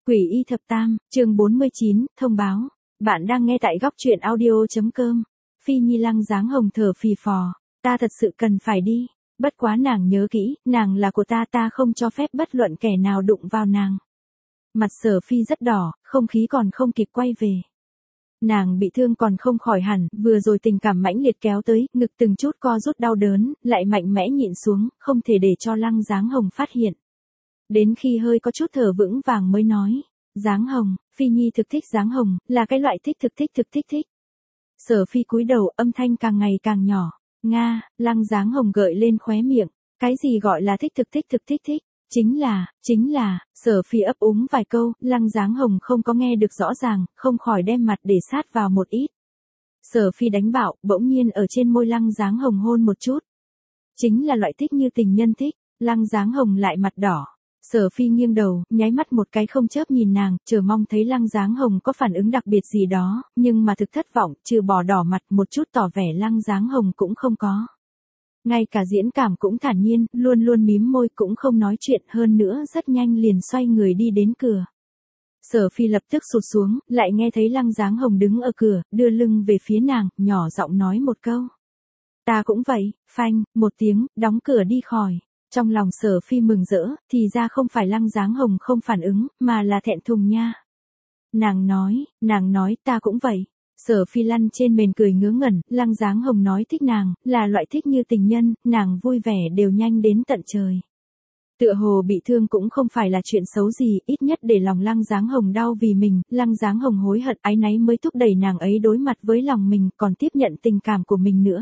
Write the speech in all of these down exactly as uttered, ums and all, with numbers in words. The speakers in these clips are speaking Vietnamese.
Quỷ y thập tam, chương bốn mươi chín, thông báo. Bạn đang nghe tại góc truyện audio.com. Phi Nhi Lăng dáng hồng thở phì phò. Ta thật sự cần phải đi. Bất quá nàng nhớ kỹ, nàng là của ta, ta không cho phép bất luận kẻ nào đụng vào nàng. Mặt Sở Phi rất đỏ, không khí còn không kịp quay về. Nàng bị thương còn không khỏi hẳn, vừa rồi tình cảm mãnh liệt kéo tới, ngực từng chút co rút đau đớn, lại mạnh mẽ nhịn xuống, không thể để cho Lăng dáng hồng phát hiện. Đến khi hơi có chút thở vững vàng mới nói, dáng hồng, Phi Nhi thực thích dáng hồng, là cái loại thích thực thích thực thích thích. Sở Phi cúi đầu, âm thanh càng ngày càng nhỏ. Nga, Lăng dáng hồng gợi lên khóe miệng. Cái gì gọi là thích thực thích thực thích thích? Chính là, chính là, Sở Phi ấp úng vài câu, Lăng dáng hồng không có nghe được rõ ràng, không khỏi đem mặt để sát vào một ít. Sở Phi đánh bạo, bỗng nhiên ở trên môi Lăng dáng hồng hôn một chút. Chính là loại thích như tình nhân thích, Lăng dáng hồng lại mặt đỏ. Sở Phi nghiêng đầu, nháy mắt một cái không chớp nhìn nàng, chờ mong thấy Lăng dáng hồng có phản ứng đặc biệt gì đó, nhưng mà thực thất vọng, trừ bỏ đỏ mặt một chút tỏ vẻ Lăng dáng hồng cũng không có. Ngay cả diễn cảm cũng thản nhiên, luôn luôn mím môi cũng không nói chuyện, hơn nữa rất nhanh liền xoay người đi đến cửa. Sở Phi lập tức sụt xuống, lại nghe thấy Lăng dáng hồng đứng ở cửa, đưa lưng về phía nàng, nhỏ giọng nói một câu. Ta cũng vậy, phanh, một tiếng, đóng cửa đi khỏi. Trong lòng Sở Phi mừng rỡ, thì ra không phải Lăng dáng hồng không phản ứng, mà là thẹn thùng nha. Nàng nói, nàng nói ta cũng vậy. Sở Phi lăn trên mền cười ngớ ngẩn, Lăng dáng hồng nói thích nàng, là loại thích như tình nhân, nàng vui vẻ đều nhanh đến tận trời. Tựa hồ bị thương cũng không phải là chuyện xấu gì, ít nhất để lòng Lăng dáng hồng đau vì mình, Lăng dáng hồng hối hận áy náy mới thúc đẩy nàng ấy đối mặt với lòng mình, còn tiếp nhận tình cảm của mình nữa.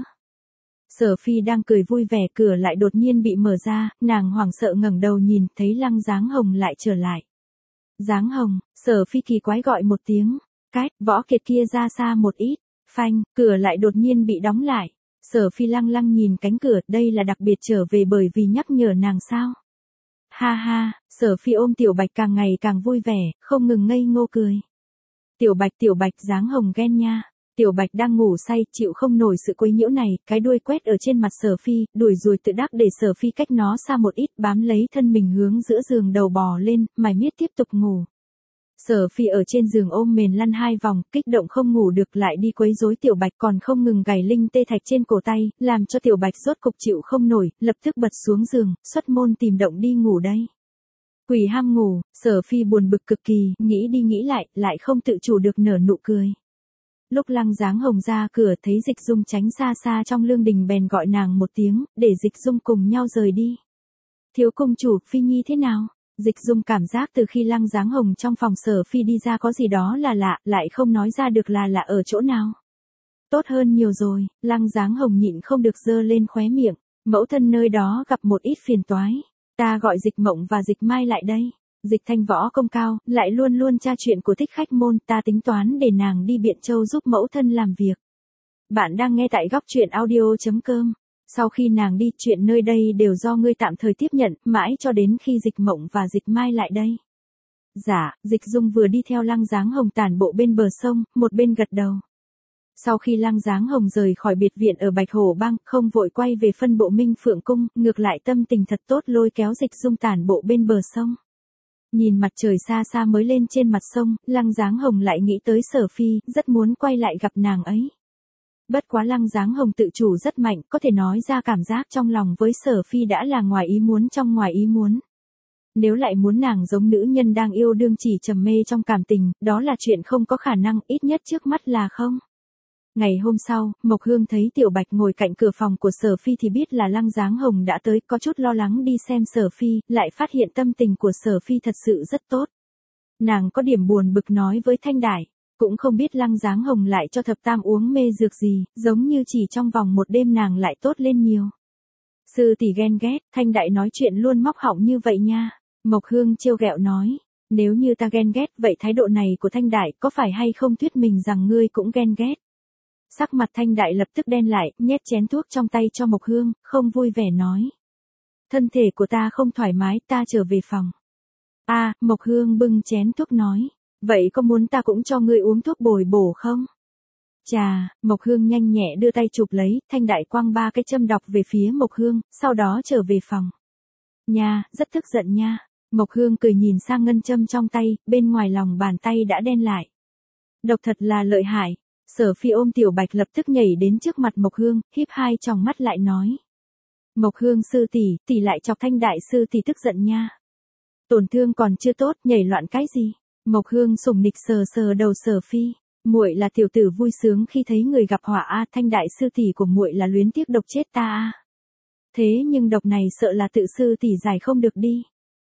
Sở Phi đang cười vui vẻ, cửa lại đột nhiên bị mở ra, nàng hoảng sợ ngẩng đầu nhìn, thấy Lăng dáng hồng lại trở lại. Dáng hồng, Sở Phi kỳ quái gọi một tiếng, cách, Võ Kiệt kia ra xa một ít, phanh, cửa lại đột nhiên bị đóng lại. Sở Phi lăng lăng nhìn cánh cửa, đây là đặc biệt trở về bởi vì nhắc nhở nàng sao? Ha ha, Sở Phi ôm Tiểu Bạch càng ngày càng vui vẻ, không ngừng ngây ngô cười. Tiểu Bạch Tiểu Bạch dáng hồng ghen nha. Tiểu Bạch đang ngủ say, chịu không nổi sự quấy nhiễu này, cái đuôi quét ở trên mặt Sở Phi, đuổi ruồi tự đắc để Sở Phi cách nó xa một ít, bám lấy thân mình hướng giữa giường đầu bò lên, mải miết tiếp tục ngủ. Sở Phi ở trên giường ôm mền lăn hai vòng, kích động không ngủ được lại đi quấy rối Tiểu Bạch, còn không ngừng gảy linh tê thạch trên cổ tay, làm cho Tiểu Bạch rốt cục chịu không nổi, lập tức bật xuống giường, xuất môn tìm động đi ngủ đây. Quỷ ham ngủ, Sở Phi buồn bực cực kỳ, nghĩ đi nghĩ lại, lại không tự chủ được nở nụ cười. Lúc Lăng dáng hồng ra cửa thấy Dịch Dung tránh xa xa trong lương đình bèn gọi nàng một tiếng, để Dịch Dung cùng nhau rời đi. Thiếu công chủ, Phi Nhi thế nào? Dịch Dung cảm giác từ khi Lăng dáng hồng trong phòng Sở Phi đi ra có gì đó là lạ, lại không nói ra được là lạ ở chỗ nào. Tốt hơn nhiều rồi, Lăng dáng hồng nhịn không được giơ lên khóe miệng, mẫu thân nơi đó gặp một ít phiền toái. Ta gọi Dịch Mộng và Dịch Mai lại đây. Dịch Thanh võ công cao, lại luôn luôn tra chuyện của thích khách môn, ta tính toán để nàng đi Biện Châu giúp mẫu thân làm việc. Bạn đang nghe tại góc truyện audio.com. Sau khi nàng đi, chuyện nơi đây đều do ngươi tạm thời tiếp nhận, mãi cho đến khi Dịch Mộng và Dịch Mai lại đây. Dạ, Dịch Dung vừa đi theo Lăng dáng hồng tản bộ bên bờ sông, một bên gật đầu. Sau khi Lăng dáng hồng rời khỏi biệt viện ở Bạch Hổ Bang, không vội quay về phân bộ Minh Phượng Cung, ngược lại tâm tình thật tốt lôi kéo Dịch Dung tản bộ bên bờ sông. Nhìn mặt trời xa xa mới lên trên mặt sông, Lăng dáng hồng lại nghĩ tới Sở Phi, rất muốn quay lại gặp nàng ấy. Bất quá Lăng dáng hồng tự chủ rất mạnh, có thể nói ra cảm giác trong lòng với Sở Phi đã là ngoài ý muốn trong ngoài ý muốn. Nếu lại muốn nàng giống nữ nhân đang yêu đương chỉ trầm mê trong cảm tình, đó là chuyện không có khả năng, ít nhất trước mắt là không. Ngày hôm sau, Mộc Hương thấy Tiểu Bạch ngồi cạnh cửa phòng của Sở Phi thì biết là Lăng dáng hồng đã tới, có chút lo lắng đi xem Sở Phi, lại phát hiện tâm tình của Sở Phi thật sự rất tốt. Nàng có điểm buồn bực nói với Thanh Đại, cũng không biết Lăng dáng hồng lại cho thập tam uống mê dược gì, giống như chỉ trong vòng một đêm nàng lại tốt lên nhiều. Sư tỷ ghen ghét, Thanh Đại nói chuyện luôn móc họng như vậy nha. Mộc Hương trêu ghẹo nói, nếu như ta ghen ghét, vậy thái độ này của Thanh Đại có phải hay không thuyết mình rằng ngươi cũng ghen ghét? Sắc mặt Thanh Đại lập tức đen lại, nhét chén thuốc trong tay cho Mộc Hương, không vui vẻ nói. Thân thể của ta không thoải mái, ta trở về phòng. A, à, Mộc Hương bưng chén thuốc nói. Vậy có muốn ta cũng cho ngươi uống thuốc bồi bổ không? Chà, Mộc Hương nhanh nhẹ đưa tay chụp lấy, Thanh Đại quăng ba cái châm độc về phía Mộc Hương, sau đó trở về phòng. Nha, rất tức giận nha. Mộc Hương cười nhìn sang ngân châm trong tay, bên ngoài lòng bàn tay đã đen lại. Độc thật là lợi hại. Sở Phi ôm Tiểu Bạch lập tức nhảy đến trước mặt Mộc Hương, híp hai tròng mắt lại nói. Mộc Hương sư tỷ, tỷ lại chọc Thanh đại sư tỷ tức giận nha. Tổn thương còn chưa tốt, nhảy loạn cái gì? Mộc Hương sủng nịch sờ sờ đầu Sở Phi. Muội là tiểu tử vui sướng khi thấy người gặp họa a, Thanh đại sư tỷ của muội là luyến tiếc độc chết ta a. Thế nhưng độc này sợ là tự sư tỷ giải không được đi.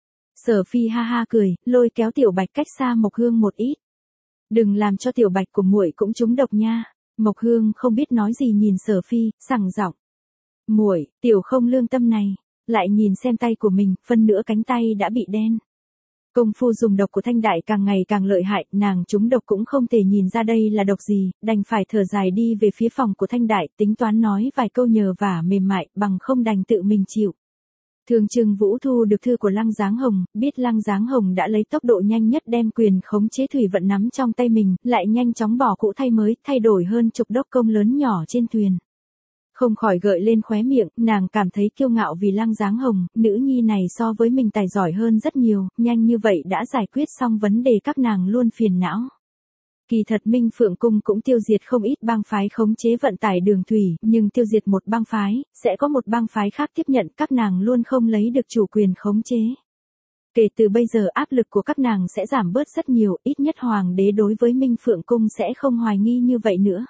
Sở Phi ha ha cười, lôi kéo Tiểu Bạch cách xa Mộc Hương một ít. Đừng làm cho Tiểu Bạch của muội cũng trúng độc nha. Mộc Hương không biết nói gì nhìn Sở Phi, sằng giọng. Muội, tiểu không lương tâm này, lại nhìn xem tay của mình, phân nửa cánh tay đã bị đen. Công phu dùng độc của Thanh đại càng ngày càng lợi hại, nàng trúng độc cũng không thể nhìn ra đây là độc gì, đành phải thở dài đi về phía phòng của Thanh đại, tính toán nói vài câu nhờ vả mềm mại, bằng không đành tự mình chịu. Thường Trừng Vũ thu được thư của Lăng Giáng Hồng, biết Lăng Giáng Hồng đã lấy tốc độ nhanh nhất đem quyền khống chế thủy vận nắm trong tay mình, lại nhanh chóng bỏ cũ thay mới, thay đổi hơn chục đốc công lớn nhỏ trên thuyền. Không khỏi gợi lên khóe miệng, nàng cảm thấy kiêu ngạo vì Lăng Giáng Hồng, nữ nhi này so với mình tài giỏi hơn rất nhiều, nhanh như vậy đã giải quyết xong vấn đề các nàng luôn phiền não. Kỳ thật Minh Phượng Cung cũng tiêu diệt không ít bang phái khống chế vận tải đường thủy, nhưng tiêu diệt một bang phái, sẽ có một bang phái khác tiếp nhận, các nàng luôn không lấy được chủ quyền khống chế. Kể từ bây giờ áp lực của các nàng sẽ giảm bớt rất nhiều, ít nhất Hoàng đế đối với Minh Phượng Cung sẽ không hoài nghi như vậy nữa.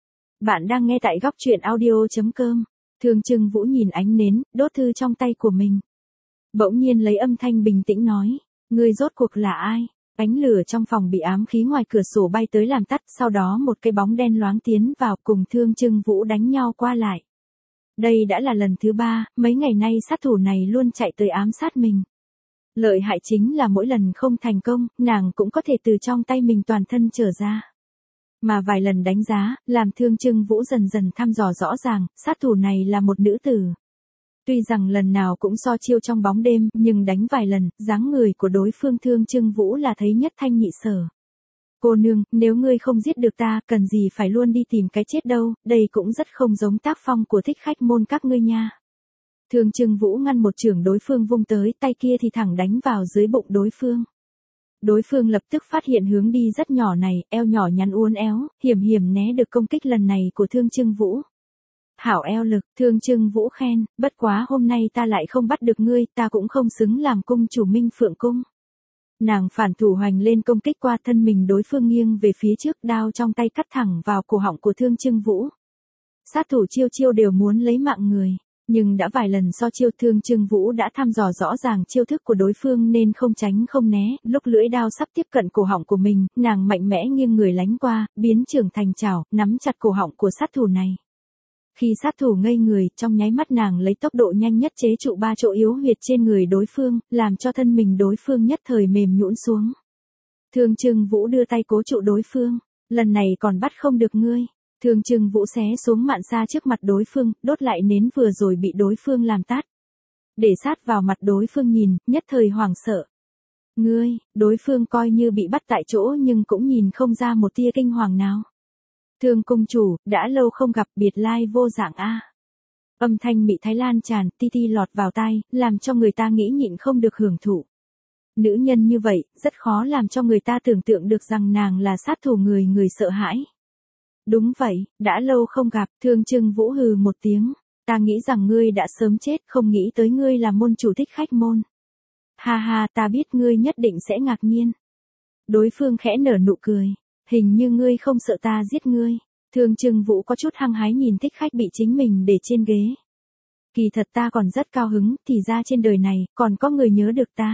Bạn đang nghe tại góc truyện audio chấm com. Thường Trừng Vũ nhìn ánh nến, đốt thư trong tay của mình. Bỗng nhiên lấy âm thanh bình tĩnh nói, ngươi rốt cuộc là ai? Ánh lửa trong phòng bị ám khí ngoài cửa sổ bay tới làm tắt, sau đó một cái bóng đen loáng tiến vào cùng Thương Trừng Vũ đánh nhau qua lại. Đây đã là lần thứ ba, mấy ngày nay sát thủ này luôn chạy tới ám sát mình. Lợi hại chính là mỗi lần không thành công, nàng cũng có thể từ trong tay mình toàn thân trở ra. Mà vài lần đánh giá, làm Thương Trừng Vũ dần dần thăm dò rõ ràng, sát thủ này là một nữ tử. Tuy rằng lần nào cũng so chiêu trong bóng đêm, nhưng đánh vài lần, dáng người của đối phương Thương Trừng Vũ là thấy nhất thanh nhị sở. Cô nương, nếu ngươi không giết được ta, cần gì phải luôn đi tìm cái chết đâu, đây cũng rất không giống tác phong của thích khách môn các ngươi nha. Thương Trừng Vũ ngăn một chưởng đối phương vung tới, tay kia thì thẳng đánh vào dưới bụng đối phương. Đối phương lập tức phát hiện hướng đi rất nhỏ này, eo nhỏ nhắn uốn éo, hiểm hiểm né được công kích lần này của Thương Trừng Vũ. Hảo eo lực, Thương Trừng Vũ khen, bất quá hôm nay ta lại không bắt được ngươi, ta cũng không xứng làm cung chủ Minh Phượng Cung. Nàng phản thủ hoành lên công kích qua thân mình, đối phương nghiêng về phía trước, đao trong tay cắt thẳng vào cổ họng của Thương Trừng Vũ. Sát thủ chiêu chiêu đều muốn lấy mạng người. Nhưng đã vài lần so chiêu, Thương Trừng Vũ đã thăm dò rõ ràng chiêu thức của đối phương nên không tránh không né, lúc lưỡi đao sắp tiếp cận cổ họng của mình, nàng mạnh mẽ nghiêng người lánh qua, biến trưởng thành chảo, nắm chặt cổ họng của sát thủ này. Khi sát thủ ngây người, trong nháy mắt nàng lấy tốc độ nhanh nhất chế trụ ba chỗ yếu huyệt trên người đối phương, làm cho thân mình đối phương nhất thời mềm nhũn xuống. Thương Trừng Vũ đưa tay cố trụ đối phương, lần này còn bắt không được ngươi. Thương Trừng Vũ xé xuống mạn sa trước mặt đối phương, đốt lại nến vừa rồi bị đối phương làm tắt. Để sát vào mặt đối phương nhìn, nhất thời hoảng sợ. Ngươi, đối phương coi như bị bắt tại chỗ nhưng cũng nhìn không ra một tia kinh hoàng nào. Thương cung chủ, đã lâu không gặp, biệt lai vô dạng a. Âm thanh Mị Thái lan tràn, ti ti lọt vào tai, làm cho người ta nghĩ nhịn không được hưởng thụ. Nữ nhân như vậy, rất khó làm cho người ta tưởng tượng được rằng nàng là sát thủ người người sợ hãi. Đúng vậy, đã lâu không gặp, Thương Trừng Vũ hừ một tiếng, ta nghĩ rằng ngươi đã sớm chết, không nghĩ tới ngươi là môn chủ thích khách môn. Ha ha, ta biết ngươi nhất định sẽ ngạc nhiên. Đối phương khẽ nở nụ cười, hình như ngươi không sợ ta giết ngươi. Thương Trừng Vũ có chút hăng hái nhìn thích khách bị chính mình để trên ghế. Kỳ thật ta còn rất cao hứng, thì ra trên đời này, còn có người nhớ được ta.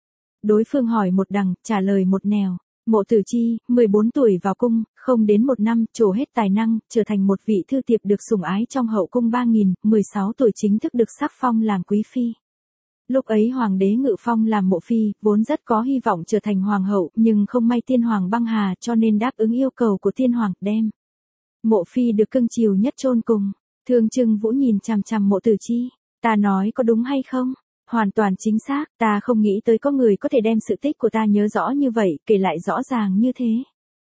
Đối phương hỏi một đằng, trả lời một nẻo. Mộ Tử Chi, mười bốn tuổi vào cung, không đến một năm, trổ hết tài năng, trở thành một vị thư tiệp được sủng ái trong hậu cung ba nghìn, mười sáu tuổi chính thức được sắc phong làm quý phi. Lúc ấy hoàng đế ngự phong làm Mộ Phi, vốn rất có hy vọng trở thành hoàng hậu, nhưng không may tiên hoàng băng hà cho nên đáp ứng yêu cầu của tiên hoàng, đem Mộ Phi được cưng chiều nhất chôn cùng. Thương Trừng Vũ nhìn chằm chằm Mộ Tử Chi, ta nói có đúng hay không? Hoàn toàn chính xác, ta không nghĩ tới có người có thể đem sự tích của ta nhớ rõ như vậy, kể lại rõ ràng như thế.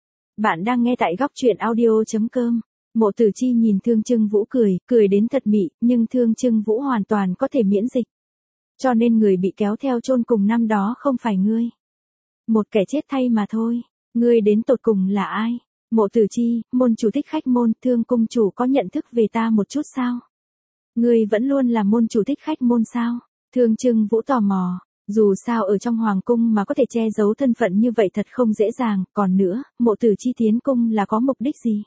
Bạn đang nghe tại góc truyện audio chấm com. Mộ Tử Chi nhìn Thương Trừng Vũ cười, cười đến thật mị, nhưng Thương Trừng Vũ hoàn toàn có thể miễn dịch. Cho nên người bị kéo theo chôn cùng năm đó không phải ngươi. Một kẻ chết thay mà thôi. Ngươi đến tột cùng là ai? Mộ Tử Chi, môn chủ thích khách môn, Thương cung chủ có nhận thức về ta một chút sao? Ngươi vẫn luôn là môn chủ thích khách môn sao? Thương Trưng Vũ tò mò. Dù sao ở trong hoàng cung mà có thể che giấu thân phận như vậy thật không dễ dàng, còn nữa, Mộ Tử Chi tiến cung là có mục đích gì?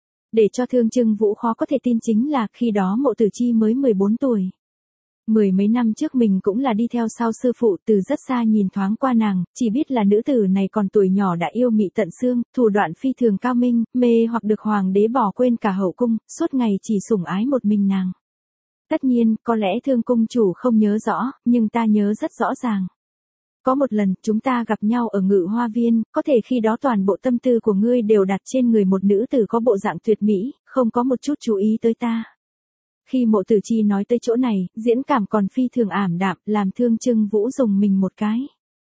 Để cho Thương Trưng Vũ khó có thể tin chính là khi đó Mộ Tử Chi mới mười bốn tuổi. Mười mấy năm trước mình cũng là đi theo sau sư phụ, từ rất xa nhìn thoáng qua nàng, chỉ biết là nữ tử này còn tuổi nhỏ đã yêu mị tận xương, thủ đoạn phi thường cao minh, mê hoặc được hoàng đế bỏ quên cả hậu cung, suốt ngày chỉ sủng ái một mình nàng. Tất nhiên, có lẽ Thương cung chủ không nhớ rõ, nhưng ta nhớ rất rõ ràng. Có một lần, chúng ta gặp nhau ở Ngự Hoa Viên, có thể khi đó toàn bộ tâm tư của ngươi đều đặt trên người một nữ tử có bộ dạng tuyệt mỹ, không có một chút chú ý tới ta. Khi Mộ Tử Chi nói tới chỗ này, diễn cảm còn phi thường ảm đạm, làm Thương Trưng Vũ dùng mình một cái.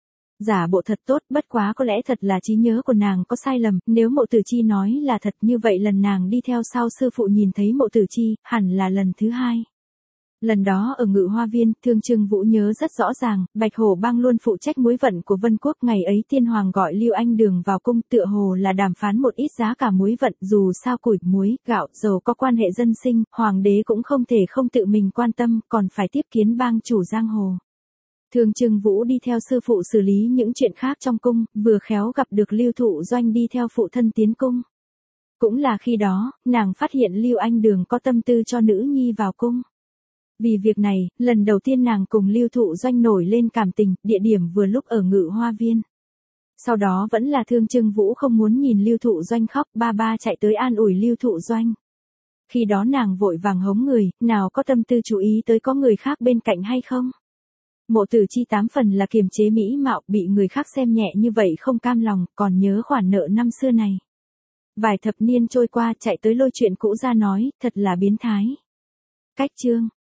Giả bộ thật tốt, bất quá có lẽ thật là trí nhớ của nàng có sai lầm, nếu Mộ Tử Chi nói là thật như vậy lần nàng đi theo sau sư phụ nhìn thấy Mộ Tử Chi, hẳn là lần thứ hai. Lần đó ở Ngự Hoa Viên, Thương Trưng Vũ nhớ rất rõ ràng, Bạch Hổ Bang luôn phụ trách muối vận của Vân Quốc, ngày ấy tiên hoàng gọi Lưu Anh Đường vào cung, tựa hồ là đàm phán một ít giá cả muối vận, dù sao củi, muối, gạo, dầu có quan hệ dân sinh, hoàng đế cũng không thể không tự mình quan tâm, còn phải tiếp kiến bang chủ giang hồ. Thương Trưng Vũ đi theo sư phụ xử lý những chuyện khác trong cung, vừa khéo gặp được Lưu Thụ Doanh đi theo phụ thân tiến cung. Cũng là khi đó, nàng phát hiện Lưu Anh Đường có tâm tư cho nữ nhi vào cung. Vì việc này, lần đầu tiên nàng cùng Lưu Thụ Doanh nổi lên cảm tình, địa điểm vừa lúc ở Ngự Hoa Viên. Sau đó vẫn là Thương Trưng Vũ không muốn nhìn Lưu Thụ Doanh khóc, ba ba chạy tới an ủi Lưu Thụ Doanh. Khi đó nàng vội vàng hống người, nào có tâm tư chú ý tới có người khác bên cạnh hay không. Mộ Tử Chi tám phần là kiềm chế mỹ mạo, bị người khác xem nhẹ như vậy không cam lòng, còn nhớ khoản nợ năm xưa này. Vài thập niên trôi qua chạy tới lôi chuyện cũ ra nói, thật là biến thái. Cách chương